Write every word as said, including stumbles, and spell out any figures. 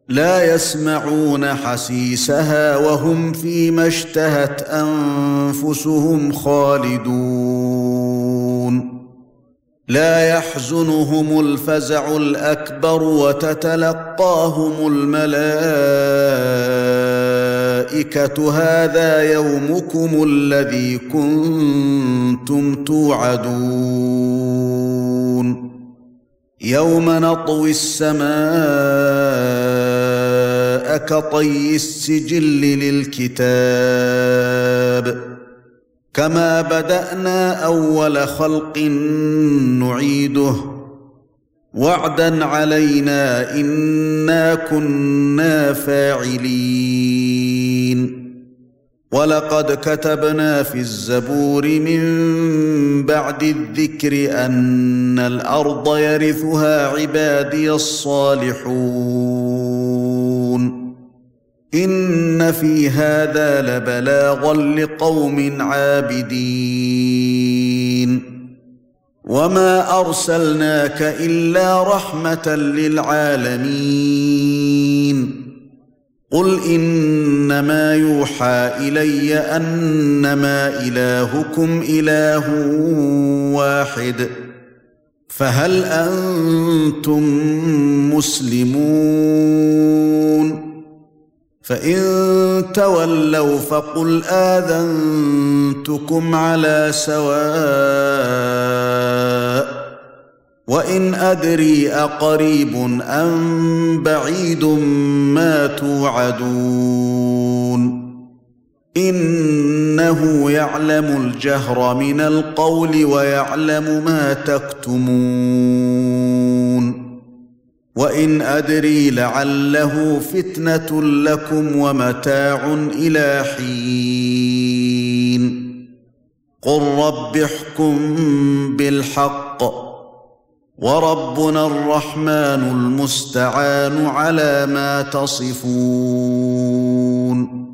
لا يسمعون حسيسها وهم فيما اشتهت أنفسهم خالدون لا يحزنهم الفزع الأكبر وتتلقاهم الملائكة هذا يومكم الذي كنتم توعدون يوم نطوي السماء كطي السجل للكتاب كما بدأنا أول خلق نعيده وعدا علينا إنا كنا فاعلين ولقد كتبنا في الزبور من بعد الذكر أن الأرض يرثها عبادي الصالحون إن في هذا لبلاغا لقوم عابدين وما أرسلناك إلا رحمة للعالمين قل إنما يوحى إلي أنما إلهكم إله واحد فهل أنتم مسلمون فإن تولوا فقل آذنتكم على سواء وإن أدري أقريب أم بعيد ما توعدون إنه يعلم الجهر من القول ويعلم ما تكتمون وإن أدري لعله فتنة لكم ومتاع إلى حين قل رب احكم بالحق وربنا الرحمن المستعان على ما تصفون